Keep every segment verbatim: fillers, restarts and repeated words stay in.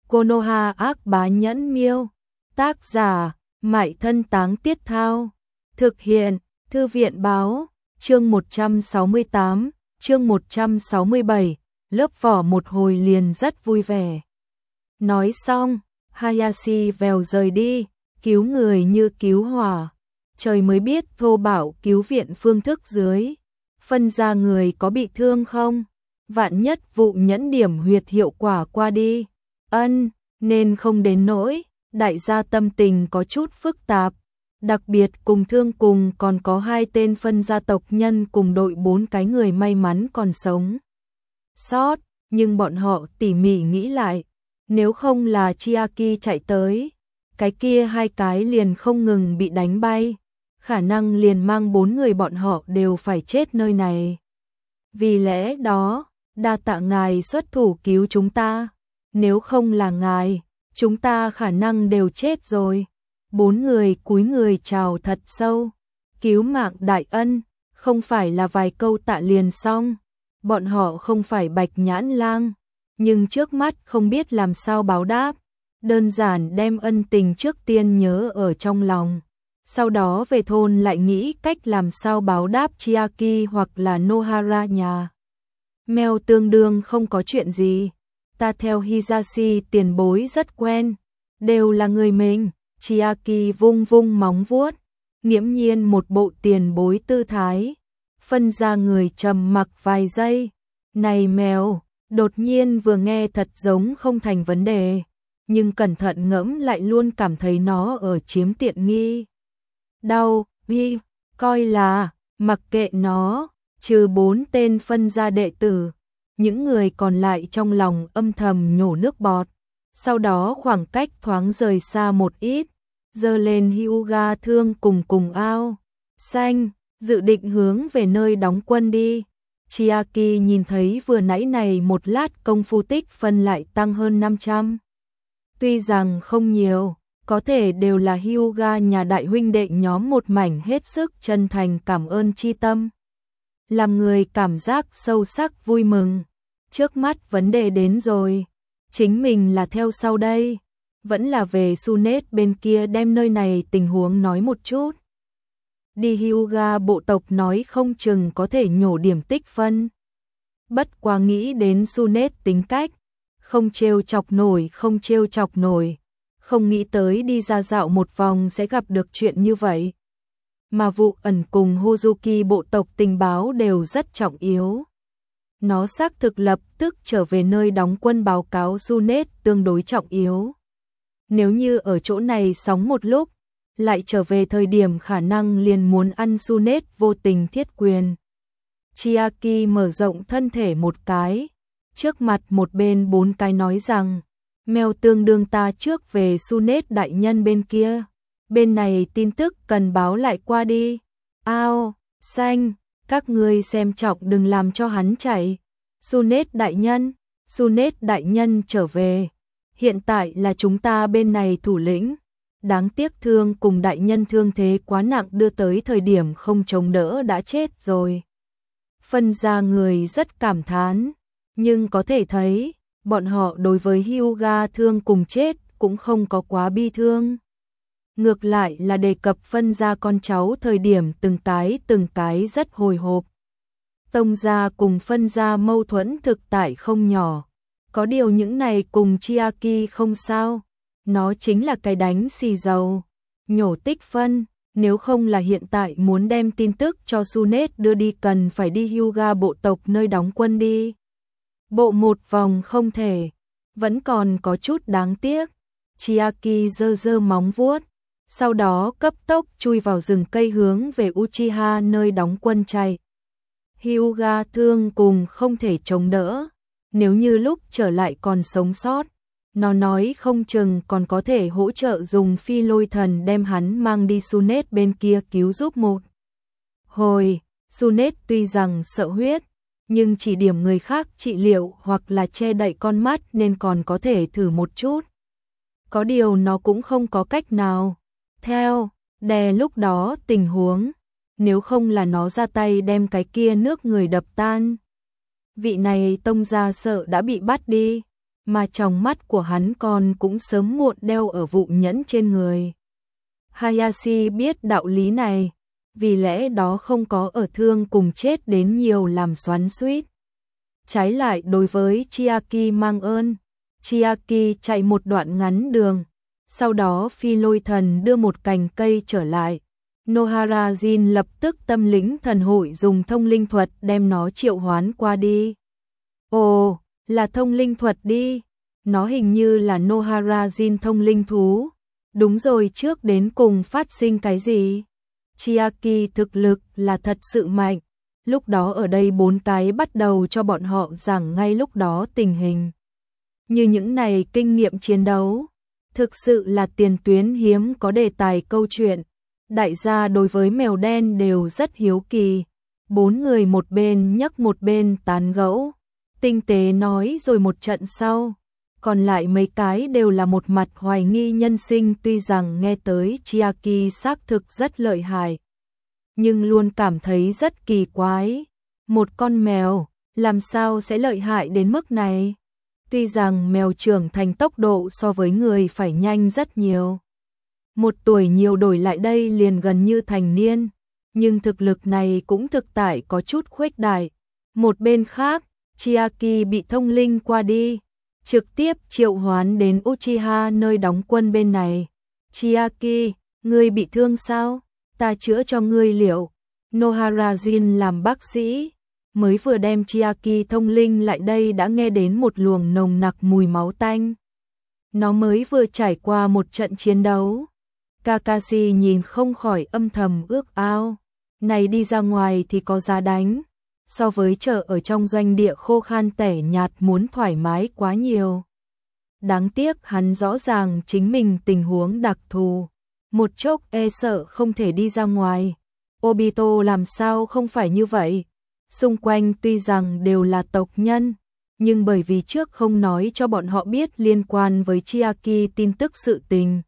Konoha ác bá nhẫn miêu. Tác giả, Mại Thân Táng Tiết Thao. Thực hiện, Thư viện Báo. Chương một trăm sáu mươi tám, chương một trăm sáu mươi bảy, lớp vỏ một hồi liền rất vui vẻ. Nói xong, Hayashi vèo rời đi, cứu người như cứu hỏa. Trời mới biết thô bạo cứu viện phương thức dưới. Phân ra người có bị thương không? Vạn nhất vụ nhẫn điểm huyệt hiệu quả qua đi. Ân, nên không đến nỗi, đại gia tâm tình có chút phức tạp. Đặc biệt cùng thương cùng còn có hai tên phân gia tộc nhân cùng đội bốn cái người may mắn còn sống sót, nhưng bọn họ tỉ mỉ nghĩ lại, nếu không là Chiaki chạy tới, cái kia hai cái liền không ngừng bị đánh bay, khả năng liền mang bốn người bọn họ đều phải chết nơi này. Vì lẽ đó, đa tạ ngài xuất thủ cứu chúng ta, nếu không là ngài, chúng ta khả năng đều chết rồi. Bốn người cúi người chào thật sâu, cứu mạng đại ân, không phải là vài câu tạ liền xong, bọn họ không phải Bạch Nhãn Lang, nhưng trước mắt không biết làm sao báo đáp, đơn giản đem ân tình trước tiên nhớ ở trong lòng, sau đó về thôn lại nghĩ cách làm sao báo đáp Chiaki hoặc là Nohara nhà. Mèo tương đương không có chuyện gì, ta theo Hisashi tiền bối rất quen, đều là người mình. Chiaki vung vung móng vuốt, nghiễm nhiên một bộ tiền bối tư thái. Phân ra người trầm mặc vài giây. Này mèo, đột nhiên vừa nghe thật giống không thành vấn đề, nhưng cẩn thận ngẫm lại luôn cảm thấy nó ở chiếm tiện nghi. Đau, bi, coi là, mặc kệ nó, trừ bốn tên phân gia đệ tử, những người còn lại trong lòng âm thầm nhổ nước bọt. Sau đó khoảng cách thoáng rời xa một ít, giơ lên Hyuga thương cùng cùng ao xanh, dự định hướng về nơi đóng quân đi. Chiaki nhìn thấy vừa nãy này một lát công phu tích phân lại tăng hơn năm trăm. Tuy rằng không nhiều, có thể đều là Hyuga nhà đại huynh đệ nhóm một mảnh hết sức chân thành cảm ơn chi tâm. Làm người cảm giác sâu sắc vui mừng. Trước mắt vấn đề đến rồi. Chính mình là theo sau đây, vẫn là về Sunet bên kia đem nơi này tình huống nói một chút. Đi Hyuga bộ tộc nói không chừng có thể nhổ điểm tích phân. Bất quá nghĩ đến Sunet tính cách, không trêu chọc nổi không trêu chọc nổi, không nghĩ tới đi ra dạo một vòng sẽ gặp được chuyện như vậy. Mà vụ ẩn cùng Hozuki bộ tộc tình báo đều rất trọng yếu. Nó xác thực lập tức trở về nơi đóng quân báo cáo Sunet tương đối trọng yếu. Nếu như ở chỗ này sóng một lúc, lại trở về thời điểm khả năng liền muốn ăn Sunet vô tình thiết quyền. Chiaki mở rộng thân thể một cái, trước mặt một bên bốn cái nói rằng, mèo tương đương ta trước về Sunet đại nhân bên kia, bên này tin tức cần báo lại qua đi. Ao, xanh. Các ngươi xem trọng đừng làm cho hắn chạy. Sunet đại nhân, Sunet đại nhân trở về. Hiện tại là chúng ta bên này thủ lĩnh. Đáng tiếc thương cùng đại nhân thương thế quá nặng đưa tới thời điểm không chống đỡ đã chết rồi. Phân ra người rất cảm thán, nhưng có thể thấy, bọn họ đối với Hyuga thương cùng chết cũng không có quá bi thương. Ngược lại là đề cập phân ra con cháu thời điểm từng cái từng cái rất hồi hộp. Tông gia cùng phân gia mâu thuẫn thực tại không nhỏ. Có điều những này cùng Chiaki không sao. Nó chính là cái đánh xì dầu, nhổ tích phân. Nếu không là hiện tại muốn đem tin tức cho Sunet đưa đi cần phải đi Hyuga bộ tộc nơi đóng quân đi. Bộ một vòng không thể, vẫn còn có chút đáng tiếc. Chiaki giơ giơ móng vuốt. Sau đó cấp tốc chui vào rừng cây hướng về Uchiha nơi đóng quân chạy. Hyuga thương cùng không thể chống đỡ, nếu như lúc trở lại còn sống sót, nó nói không chừng còn có thể hỗ trợ dùng phi lôi thần đem hắn mang đi Sunet bên kia cứu giúp một hồi. Sunet tuy rằng sợ huyết, nhưng chỉ điểm người khác trị liệu hoặc là che đậy con mắt nên còn có thể thử một chút. Có điều nó cũng không có cách nào. Theo, đè lúc đó tình huống, nếu không là nó ra tay đem cái kia nước người đập tan. Vị này tông gia sợ đã bị bắt đi, mà trong mắt của hắn còn cũng sớm muộn đeo ở vụ nhẫn trên người. Hayashi biết đạo lý này, vì lẽ đó không có ở thương cùng chết đến nhiều làm xoắn xuýt. Trái lại đối với Chiaki mang ơn, Chiaki chạy một đoạn ngắn đường, sau đó phi lôi thần đưa một cành cây trở lại. Nohara Jin lập tức tâm lĩnh thần hội dùng thông linh thuật đem nó triệu hoán qua đi. Ồ, là thông linh thuật đi, nó hình như là Nohara Jin thông linh thú. Đúng rồi, trước đến cùng phát sinh cái gì? Chiaki thực lực là thật sự mạnh, lúc đó ở đây bốn cái bắt đầu cho bọn họ giảng ngay lúc đó tình hình. Như những này kinh nghiệm chiến đấu, thực sự là tiền tuyến hiếm có đề tài câu chuyện. Đại gia đối với mèo đen đều rất hiếu kỳ, bốn người một bên nhấc một bên tán gẫu, tinh tế nói rồi một trận sau, còn lại mấy cái đều là một mặt hoài nghi nhân sinh. Tuy rằng nghe tới Chiaki xác thực rất lợi hại, nhưng luôn cảm thấy rất kỳ quái, một con mèo làm sao sẽ lợi hại đến mức này? Tuy rằng mèo trưởng thành tốc độ so với người phải nhanh rất nhiều, một tuổi nhiều đổi lại đây liền gần như thành niên, nhưng thực lực này cũng thực tại có chút khuếch đại. Một bên khác, Chiaki bị thông linh qua đi, trực tiếp triệu hoán đến Uchiha nơi đóng quân bên này. Chiaki, ngươi bị thương sao? Ta chữa cho ngươi liệu. Nohara Jin làm bác sĩ, mới vừa đem Chiaki thông linh lại đây đã nghe đến một luồng nồng nặc mùi máu tanh. Nó mới vừa trải qua một trận chiến đấu. Kakashi nhìn không khỏi âm thầm ước ao, này đi ra ngoài thì có giá đánh, so với chờ ở trong doanh địa khô khan tẻ nhạt muốn thoải mái quá nhiều. Đáng tiếc hắn rõ ràng chính mình tình huống đặc thù, một chốc e sợ không thể đi ra ngoài. Obito làm sao không phải như vậy? Xung quanh tuy rằng đều là tộc nhân, nhưng bởi vì trước không nói cho bọn họ biết liên quan với Chiaki tin tức sự tình,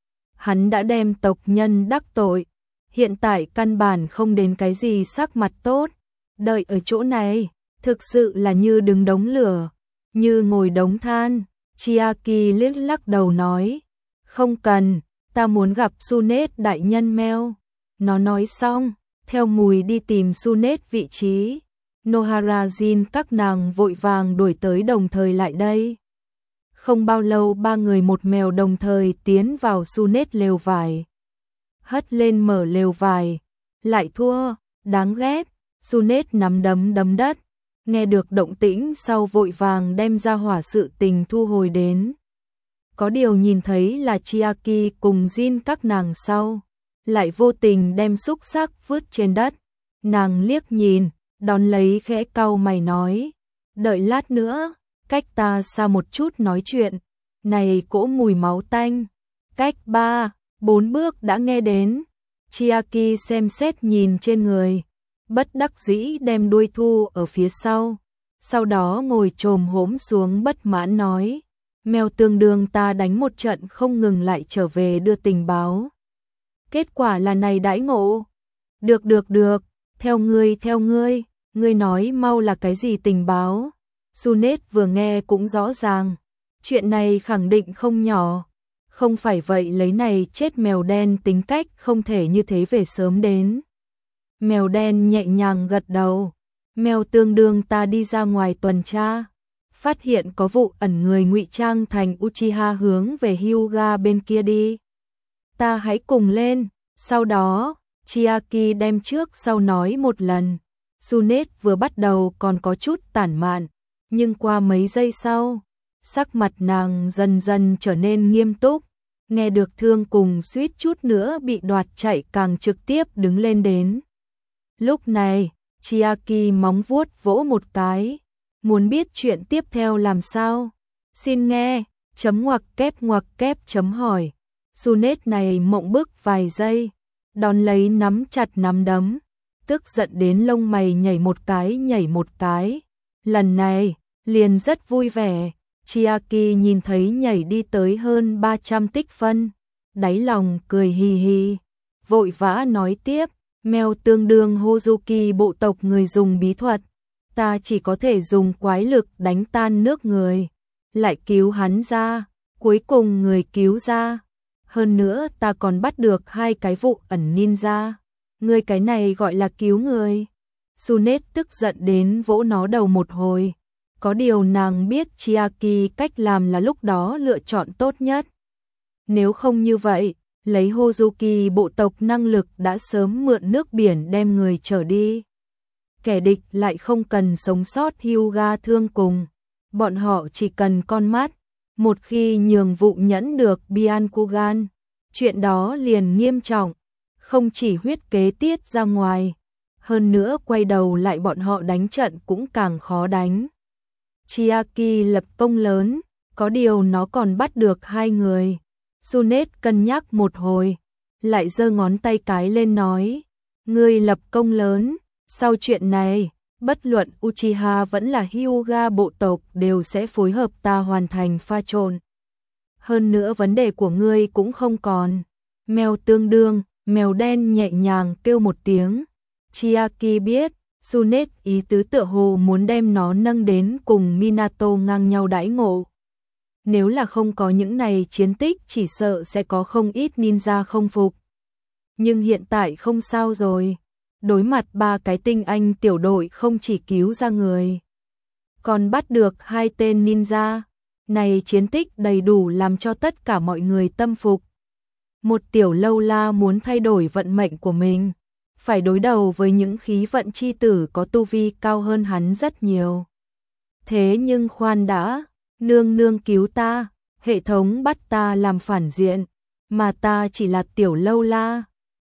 hắn đã đem tộc nhân đắc tội, hiện tại căn bản không đến cái gì sắc mặt tốt. Đợi ở chỗ này, thực sự là như đứng đống lửa, như ngồi đống than. Chiaki liếc lắc đầu nói, không cần, ta muốn gặp Sunet đại nhân mèo. Nó nói xong, theo mùi đi tìm Sunet vị trí. Nohara Jin các nàng vội vàng đuổi tới đồng thời lại đây. Không bao lâu ba người một mèo đồng thời tiến vào Sunet lều vải. Hất lên mở lều vải, lại thua, đáng ghét. Sunet nắm đấm đấm đất, nghe được động tĩnh sau vội vàng đem ra hỏa sự tình thu hồi đến. Có điều nhìn thấy là Chiaki cùng Jin các nàng sau, lại vô tình đem xúc xắc vứt trên đất. Nàng liếc nhìn, đón lấy khẽ cau mày nói, đợi lát nữa, cách ta xa một chút nói chuyện, này cỗ mùi máu tanh, cách ba, bốn bước đã nghe đến. Chiaki xem xét nhìn trên người, bất đắc dĩ đem đuôi thu ở phía sau, sau đó ngồi chồm hổm xuống bất mãn nói, mèo tương đương ta đánh một trận không ngừng lại trở về đưa tình báo. Kết quả là này đãi ngộ. Được được được, theo ngươi theo ngươi, ngươi nói mau là cái gì tình báo. Sunet vừa nghe cũng rõ ràng, chuyện này khẳng định không nhỏ, không phải vậy lấy này chết mèo đen tính cách không thể như thế về sớm đến. Mèo đen nhẹ nhàng gật đầu, mèo tương đương ta đi ra ngoài tuần tra, phát hiện có vụ ẩn người ngụy trang thành Uchiha hướng về Hyuga bên kia đi. Ta hãy cùng lên, sau đó, Chiaki đem trước sau nói một lần. Sunet vừa bắt đầu còn có chút tản mạn, nhưng qua mấy giây sau, sắc mặt nàng dần dần trở nên nghiêm túc, nghe được thương cùng suýt chút nữa bị đoạt chạy càng trực tiếp đứng lên đến. Lúc này, Chiaki móng vuốt vỗ một cái, muốn biết chuyện tiếp theo làm sao. Xin nghe, chấm ngoặc kép ngoặc kép chấm hỏi. Sunet này mộng bức vài giây, đón lấy nắm chặt nắm đấm, tức giận đến lông mày nhảy một cái nhảy một cái. Lần này, liền rất vui vẻ, Chiaki nhìn thấy nhảy đi tới hơn ba trăm tích phân, đáy lòng cười hì hì, vội vã nói tiếp, mèo tương đương Hozuki bộ tộc người dùng bí thuật, ta chỉ có thể dùng quái lực đánh tan nước người. lại cứu hắn ra, cuối cùng người cứu ra. Hơn nữa ta còn bắt được hai cái vụ ẩn ninja. Ngươi cái này gọi là cứu người. Sunet tức giận đến vỗ nó đầu một hồi. Có điều nàng biết Chiaki cách làm là lúc đó lựa chọn tốt nhất. Nếu không như vậy, lấy Hozuki bộ tộc năng lực đã sớm mượn nước biển đem người trở đi. Kẻ địch lại không cần sống sót Hyuga thương cùng. Bọn họ chỉ cần con mắt. Một khi nhường vụ nhẫn được Byakugan, chuyện đó liền nghiêm trọng. Không chỉ huyết kế tiết ra ngoài, hơn nữa quay đầu lại bọn họ đánh trận cũng càng khó đánh. Chiaki lập công lớn, có điều nó còn bắt được hai người. Sunet cân nhắc một hồi, lại giơ ngón tay cái lên nói, ngươi lập công lớn, sau chuyện này, bất luận Uchiha vẫn là Hyuga bộ tộc đều sẽ phối hợp ta hoàn thành pha trộn. Hơn nữa vấn đề của ngươi cũng không còn. Mèo tương đương, mèo đen nhẹ nhàng kêu một tiếng. Chiaki biết, Sunet ý tứ tựa hồ muốn đem nó nâng đến cùng Minato ngang nhau đãi ngộ. Nếu là không có những này chiến tích chỉ sợ sẽ có không ít ninja không phục. Nhưng hiện tại không sao rồi. Đối mặt ba cái tinh anh tiểu đội không chỉ cứu ra người, còn bắt được hai tên ninja. Này chiến tích đầy đủ làm cho tất cả mọi người tâm phục. Một tiểu lâu la muốn thay đổi vận mệnh của mình, phải đối đầu với những khí vận chi tử có tu vi cao hơn hắn rất nhiều. Thế nhưng khoan đã, nương nương cứu ta, hệ thống bắt ta làm phản diện, mà ta chỉ là tiểu lâu la.